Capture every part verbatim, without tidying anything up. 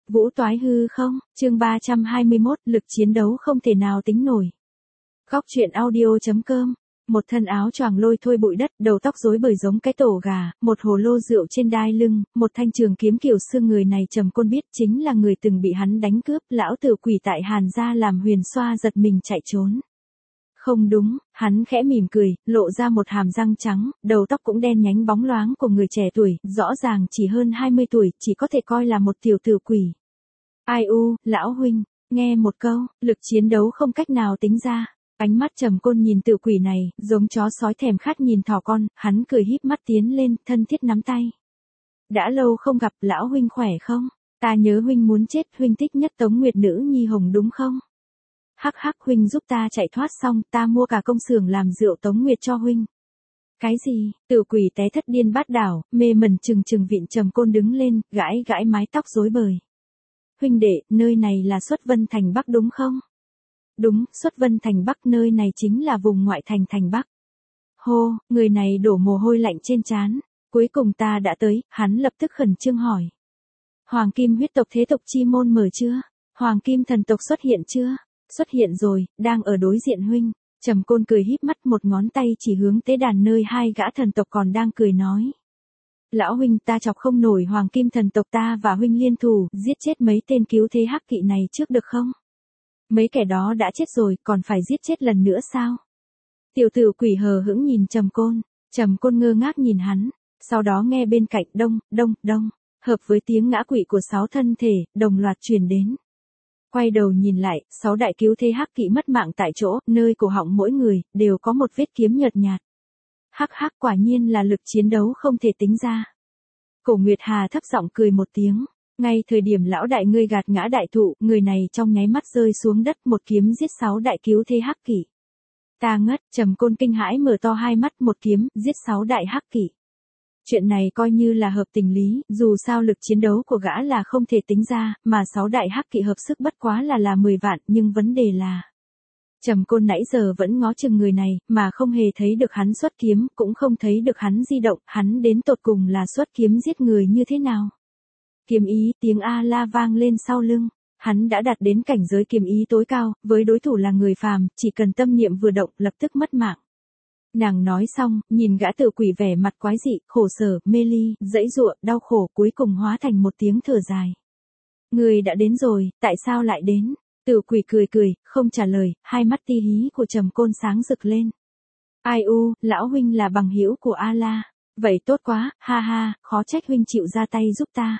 Vũ toái hư không, chương ba trăm hai mươi mốt, lực chiến đấu không thể nào tính nổi. Góc truyện audio chấm com, một thân áo choàng lôi thôi bụi đất, đầu tóc rối bời giống cái tổ gà, một hồ lô rượu trên đai lưng, một thanh trường kiếm kiểu xương, người này Trầm Côn biết chính là người từng bị hắn đánh cướp, lão tử quỷ tại Hàn gia làm Huyền Xoa giật mình chạy trốn. Không đúng, hắn khẽ mỉm cười, lộ ra một hàm răng trắng, đầu tóc cũng đen nhánh bóng loáng của người trẻ tuổi, rõ ràng chỉ hơn hai mươi tuổi, chỉ có thể coi là một tiểu tử quỷ. Ai u, lão huynh, nghe một câu, lực chiến đấu không cách nào tính ra. Ánh mắt Trầm Côn nhìn tiểu quỷ này, giống chó sói thèm khát nhìn thỏ con, hắn cười híp mắt tiến lên, thân thiết nắm tay. Đã lâu không gặp, lão huynh khỏe không? Ta nhớ huynh muốn chết, huynh thích nhất Tống Nguyệt nữ nhi hồng đúng không? Hắc hắc, huynh giúp ta chạy thoát xong, ta mua cả công xưởng làm rượu Tống Nguyệt cho huynh. Cái gì? Tiểu quỷ té thất điên bát đảo, mê mẩn trừng trừng vịn Trầm Côn đứng lên, gãi gãi mái tóc rối bời. Huynh đệ, nơi này là Xuất Vân Thành Bắc đúng không? Đúng, Xuất Vân Thành Bắc, nơi này chính là vùng ngoại thành thành Bắc. Hô, người này đổ mồ hôi lạnh trên trán. Cuối cùng ta đã tới, hắn lập tức khẩn trương hỏi. Hoàng kim huyết tộc thế tộc chi môn mở chưa? Hoàng kim thần tộc xuất hiện chưa? Xuất hiện rồi, đang ở đối diện huynh. Trầm Côn cười híp mắt, một ngón tay chỉ hướng tế đàn nơi hai gã thần tộc còn đang cười nói. Lão huynh, ta chọc không nổi hoàng kim thần tộc, ta và huynh liên thủ, giết chết mấy tên cứu thế hắc kỵ này trước được không? Mấy kẻ đó đã chết rồi, còn phải giết chết lần nữa sao? Tiểu tử quỷ hờ hững nhìn Trầm Côn, Trầm Côn ngơ ngác nhìn hắn, sau đó nghe bên cạnh đông, đông, đông, hợp với tiếng ngã quỵ của sáu thân thể, đồng loạt truyền đến. Quay đầu nhìn lại, sáu đại cứu thế hắc kỵ mất mạng tại chỗ, nơi cổ họng mỗi người, đều có một vết kiếm nhợt nhạt. Hắc hắc, quả nhiên là lực chiến đấu không thể tính ra. Cổ Nguyệt Hà thấp giọng cười một tiếng. Ngay thời điểm lão đại ngươi gạt ngã đại thụ, người này trong nháy mắt rơi xuống đất, một kiếm giết sáu đại cứu thế hắc kỵ. Ta ngất, Trầm Côn kinh hãi mở to hai mắt, một kiếm giết sáu đại hắc kỵ. Chuyện này coi như là hợp tình lý, dù sao lực chiến đấu của gã là không thể tính ra, mà sáu đại hắc kỵ hợp sức bất quá là là mười vạn, nhưng vấn đề là Trầm Côn nãy giờ vẫn ngó chừng người này, mà không hề thấy được hắn xuất kiếm, cũng không thấy được hắn di động, hắn đến tột cùng là xuất kiếm giết người như thế nào. Kiếm ý, tiếng A-la vang lên sau lưng, hắn đã đạt đến cảnh giới kiếm ý tối cao, với đối thủ là người phàm, chỉ cần tâm niệm vừa động, lập tức mất mạng. Nàng nói xong, nhìn gã tử quỷ vẻ mặt quái dị, khổ sở, mê ly, dãy giụa, đau khổ, cuối cùng hóa thành một tiếng thở dài. Người đã đến rồi, tại sao lại đến? Tử quỷ cười cười, không trả lời, hai mắt ti hí của Trầm Côn sáng rực lên. Ai u, lão huynh là bằng hữu của A-la. Vậy tốt quá, ha ha, khó trách huynh chịu ra tay giúp ta.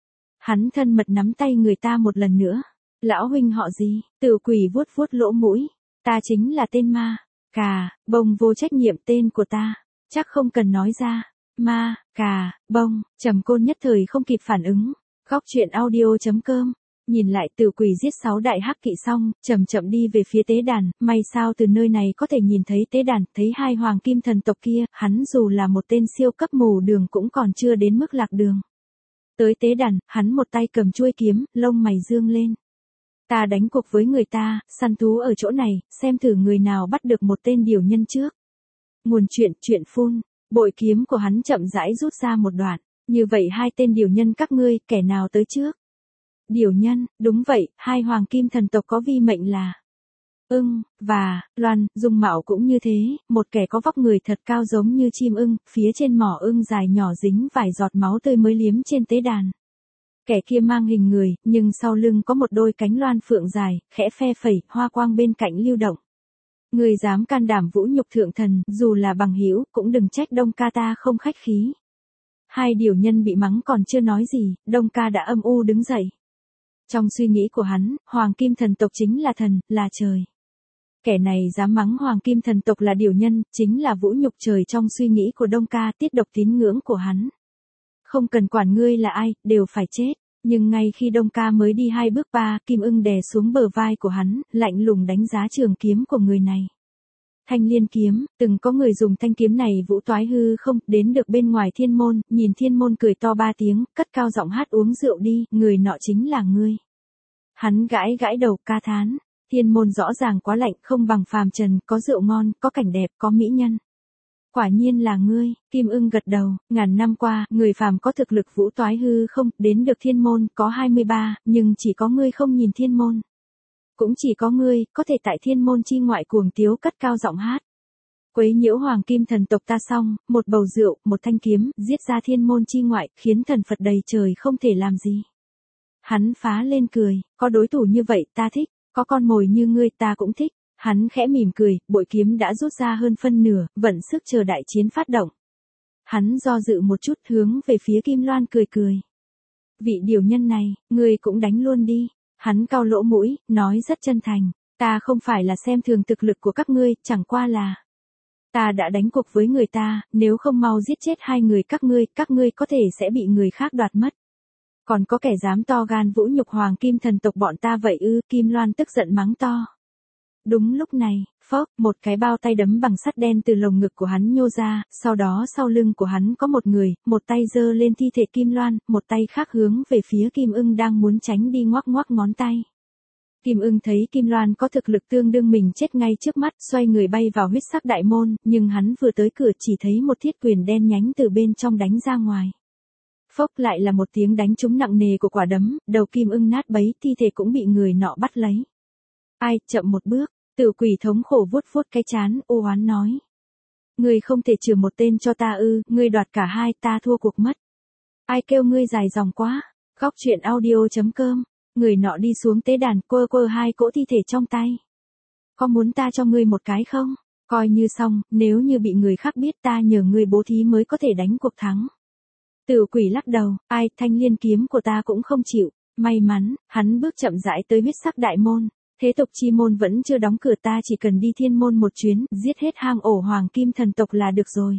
Hắn thân mật nắm tay người ta một lần nữa. Lão huynh họ gì? Tử quỷ vuốt vuốt lỗ mũi. Ta chính là tên Ma. Cà, bông vô trách nhiệm, tên của ta. Chắc không cần nói ra. Ma, cà, bông. Trầm Côn nhất thời không kịp phản ứng. Góc truyện audio chấm com. Nhìn lại Tử quỷ giết sáu đại hắc kỵ xong, chậm chậm đi về phía tế đàn, may sao từ nơi này có thể nhìn thấy tế đàn, thấy hai hoàng kim thần tộc kia, hắn dù là một tên siêu cấp mù đường cũng còn chưa đến mức lạc đường. Tới tế đàn, hắn một tay cầm chuôi kiếm, lông mày dương lên. Ta đánh cuộc với người ta, săn thú ở chỗ này, xem thử người nào bắt được một tên điều nhân trước. Nguồn chuyện, chuyện phun, bội kiếm của hắn chậm rãi rút ra một đoạn. Như vậy hai tên điều nhân các ngươi, kẻ nào tới trước? Điều nhân, đúng vậy, hai hoàng kim thần tộc có vi mệnh là Ưng, và Loan, dung mạo cũng như thế, một kẻ có vóc người thật cao giống như chim ưng, phía trên mỏ ưng dài nhỏ dính vài giọt máu tươi mới liếm trên tế đàn. Kẻ kia mang hình người, nhưng sau lưng có một đôi cánh loan phượng dài, khẽ phe phẩy, hoa quang bên cạnh lưu động. Người dám can đảm vũ nhục thượng thần, dù là bằng hữu, cũng đừng trách Đông ca ta không khách khí. Hai điều nhân bị mắng còn chưa nói gì, Đông ca đã âm u đứng dậy. Trong suy nghĩ của hắn, hoàng kim thần tộc chính là thần, là trời. Kẻ này dám mắng hoàng kim thần tộc là điều nhân, chính là vũ nhục trời trong suy nghĩ của Đông ca, tiết độc tín ngưỡng của hắn. Không cần quản ngươi là ai, đều phải chết. Nhưng ngay khi Đông ca mới đi hai bước ba, kim ưng đè xuống bờ vai của hắn, lạnh lùng đánh giá trường kiếm của người này. Thanh liên kiếm, từng có người dùng thanh kiếm này vũ toái hư không, đến được bên ngoài thiên môn, nhìn thiên môn cười to ba tiếng, cất cao giọng hát uống rượu đi, người nọ chính là ngươi. Hắn gãi gãi đầu ca thán, thiên môn rõ ràng quá lạnh, không bằng phàm trần, có rượu ngon, có cảnh đẹp, có mỹ nhân. Quả nhiên là ngươi, Kim Ưng gật đầu, ngàn năm qua, người phàm có thực lực vũ toái hư không, đến được thiên môn, có hai mươi ba, nhưng chỉ có ngươi không nhìn thiên môn. Cũng chỉ có ngươi, có thể tại thiên môn chi ngoại cuồng tiếu cất cao giọng hát. Quấy nhiễu hoàng kim thần tộc ta xong, một bầu rượu, một thanh kiếm, giết ra thiên môn chi ngoại, khiến thần Phật đầy trời không thể làm gì. Hắn phá lên cười, có đối thủ như vậy ta thích, có con mồi như ngươi ta cũng thích. Hắn khẽ mỉm cười, bội kiếm đã rút ra hơn phân nửa, vận sức chờ đại chiến phát động. Hắn do dự một chút hướng về phía Kim Loan cười cười. Vị điều nhân này, ngươi cũng đánh luôn đi. Hắn cau lỗ mũi, nói rất chân thành. Ta không phải là xem thường thực lực của các ngươi, chẳng qua là. Ta đã đánh cuộc với người ta, nếu không mau giết chết hai người các ngươi, các ngươi có thể sẽ bị người khác đoạt mất. Còn có kẻ dám to gan vũ nhục hoàng kim thần tộc bọn ta vậy ư, Kim Loan tức giận mắng to. Đúng lúc này, phốc, một cái bao tay đấm bằng sắt đen từ lồng ngực của hắn nhô ra, sau đó sau lưng của hắn có một người, một tay giơ lên thi thể Kim Loan, một tay khác hướng về phía Kim Ưng đang muốn tránh đi ngoắc ngoắc ngón tay. Kim Ưng thấy Kim Loan có thực lực tương đương mình chết ngay trước mắt, xoay người bay vào huyết sắc đại môn, nhưng hắn vừa tới cửa chỉ thấy một thiết quyền đen nhánh từ bên trong đánh ra ngoài. Phốc lại là một tiếng đánh trúng nặng nề của quả đấm, đầu Kim Ưng nát bấy, thi thể cũng bị người nọ bắt lấy. Ai, chậm một bước, Tử Quỷ thống khổ vuốt vuốt cái trán, ô oán nói. Ngươi không thể trừ một tên cho ta ư, ngươi đoạt cả hai, ta thua cuộc mất. Ai kêu ngươi dài dòng quá, góc truyện audio chấm com, người nọ đi xuống tế đàn, quơ quơ hai cỗ thi thể trong tay. Có muốn ta cho ngươi một cái không? Coi như xong, nếu như bị người khác biết ta nhờ ngươi bố thí mới có thể đánh cuộc thắng. Tử Quỷ lắc đầu, ai, thanh liên kiếm của ta cũng không chịu, may mắn, hắn bước chậm rãi tới huyết sắc đại môn. Thế tục chi môn vẫn chưa đóng cửa, ta chỉ cần đi thiên môn một chuyến, giết hết hang ổ hoàng kim thần tộc là được rồi.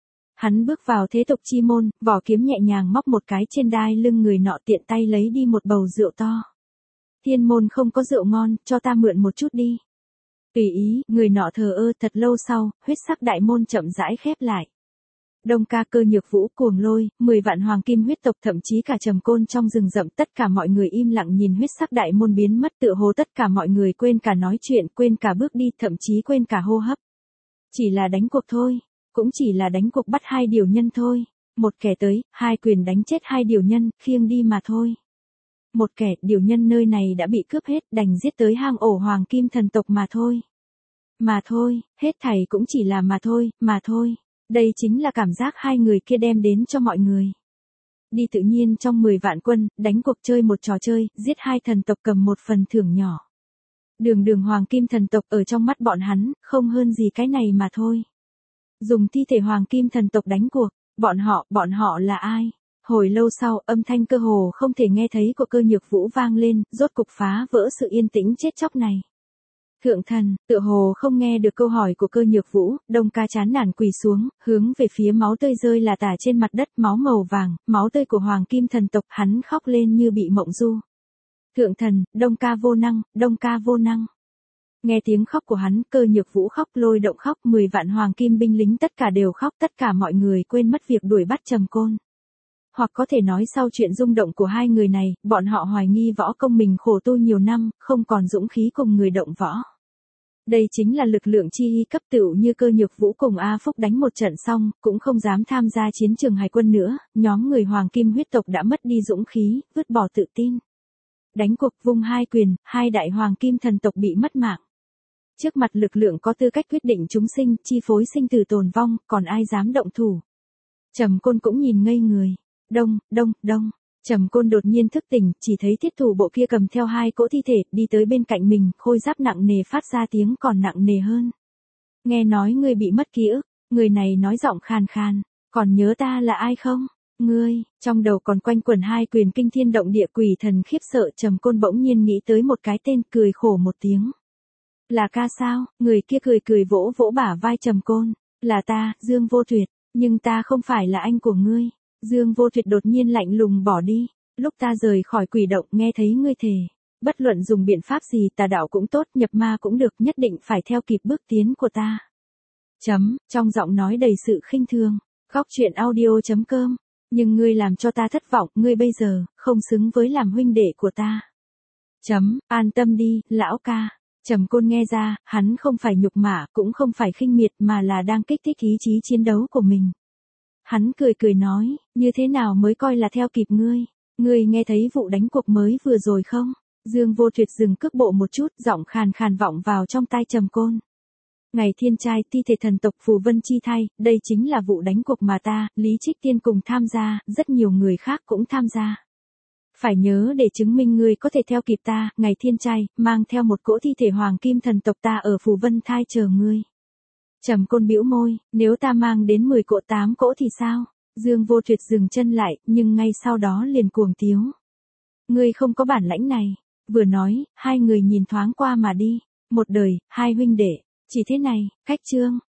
Hắn bước vào thế tục chi môn, vỏ kiếm nhẹ nhàng móc một cái trên đai lưng người nọ, tiện tay lấy đi một bầu rượu to. Thiên môn không có rượu ngon, cho ta mượn một chút đi. Tùy ý, người nọ thờ ơ. Thật lâu sau, huyết sắc đại môn chậm rãi khép lại. Đông Ca, Cơ Nhược Vũ, Cuồng Lôi, mười vạn hoàng kim huyết tộc, thậm chí cả Trầm Côn trong rừng rậm, tất cả mọi người im lặng nhìn huyết sắc đại môn biến mất, tựa hồ tất cả mọi người quên cả nói chuyện, quên cả bước đi, thậm chí quên cả hô hấp. Chỉ là đánh cuộc thôi, cũng chỉ là đánh cuộc bắt hai điều nhân thôi. Một kẻ tới, hai quyền đánh chết hai điều nhân, khiêng đi mà thôi. Một kẻ, điều nhân nơi này đã bị cướp hết, đành giết tới hang ổ hoàng kim thần tộc mà thôi. Mà thôi, hết thảy cũng chỉ là mà thôi, mà thôi. Đây chính là cảm giác hai người kia đem đến cho mọi người. Đi tự nhiên trong mười vạn quân, đánh cuộc chơi một trò chơi, giết hai thần tộc cầm một phần thưởng nhỏ. Đường đường hoàng kim thần tộc ở trong mắt bọn hắn, không hơn gì cái này mà thôi. Dùng thi thể hoàng kim thần tộc đánh cuộc, bọn họ, bọn họ là ai? Hồi lâu sau, âm thanh cơ hồ không thể nghe thấy của Cơ Nhược Vũ vang lên, rốt cục phá vỡ sự yên tĩnh chết chóc này. Thượng thần, tựa hồ không nghe được câu hỏi của Cơ Nhược Vũ, Đông Ca chán nản quỳ xuống, hướng về phía máu tươi rơi là tả trên mặt đất, máu màu vàng, máu tươi của hoàng kim thần tộc, hắn khóc lên như bị mộng du. Thượng thần, Đông Ca vô năng, Đông Ca vô năng. Nghe tiếng khóc của hắn, Cơ Nhược Vũ khóc, Lôi Động khóc, mười vạn hoàng kim binh lính tất cả đều khóc, tất cả mọi người quên mất việc đuổi bắt Trầm Côn. Hoặc có thể nói sau chuyện rung động của hai người này, bọn họ hoài nghi võ công mình khổ tu nhiều năm, không còn dũng khí cùng người động võ. Đây chính là lực lượng chi y cấp tựu như Cơ Nhược Vũ cùng A Phúc đánh một trận xong, cũng không dám tham gia chiến trường hải quân nữa, nhóm người hoàng kim huyết tộc đã mất đi dũng khí, vứt bỏ tự tin. Đánh cuộc vung hai quyền, hai đại hoàng kim thần tộc bị mất mạng. Trước mặt lực lượng có tư cách quyết định chúng sinh, chi phối sinh tử tồn vong, còn ai dám động thủ. Trầm Côn cũng nhìn ngây người. Đông, đông, đông. Trầm Côn đột nhiên thức tỉnh, chỉ thấy thiết thủ bộ kia cầm theo hai cỗ thi thể, đi tới bên cạnh mình, khôi giáp nặng nề phát ra tiếng còn nặng nề hơn. Nghe nói ngươi bị mất ký ức, người này nói giọng khàn khàn, còn nhớ ta là ai không? Ngươi, trong đầu còn quanh quẩn hai quyền kinh thiên động địa, quỷ thần khiếp sợ. Trầm Côn bỗng nhiên nghĩ tới một cái tên, cười khổ một tiếng. Là ca sao? Người kia cười cười vỗ vỗ bả vai Trầm Côn. Là ta, Dương Vô Tuyệt, nhưng ta không phải là anh của ngươi. Dương Vô Tuyệt đột nhiên lạnh lùng bỏ đi. Lúc ta rời khỏi quỷ động, nghe thấy ngươi thề, bất luận dùng biện pháp gì, tà đạo cũng tốt, nhập ma cũng được, nhất định phải theo kịp bước tiến của ta. Chấm, trong giọng nói đầy sự khinh thường. Góc truyện audio chấm com. Nhưng ngươi làm cho ta thất vọng, ngươi bây giờ không xứng với làm huynh đệ của ta. Chấm, an tâm đi, lão ca. Trầm Côn nghe ra, hắn không phải nhục mạ, cũng không phải khinh miệt mà là đang kích thích ý chí chiến đấu của mình. Hắn cười cười nói, như thế nào mới coi là theo kịp ngươi? Ngươi nghe thấy vụ đánh cuộc mới vừa rồi không? Dương Vô Tuyệt dừng cước bộ một chút, giọng khàn khàn vọng vào trong tai Trầm Côn. Ngày thiên trai ti thể thần tộc Phù Vân chi thay, đây chính là vụ đánh cuộc mà ta, Lý Trích Tiên cùng tham gia, rất nhiều người khác cũng tham gia. Phải nhớ để chứng minh ngươi có thể theo kịp ta, ngày thiên trai, mang theo một cỗ thi thể hoàng kim thần tộc ta ở Phù Vân thai chờ ngươi. Trầm Côn bĩu môi, nếu ta mang đến mười cỗ tám cỗ thì sao? Dương Vô Tuyệt dừng chân lại, nhưng ngay sau đó liền cuồng tiếu. Ngươi không có bản lãnh này. Vừa nói, hai người nhìn thoáng qua mà đi. Một đời, hai huynh đệ. Chỉ thế này, cách trương.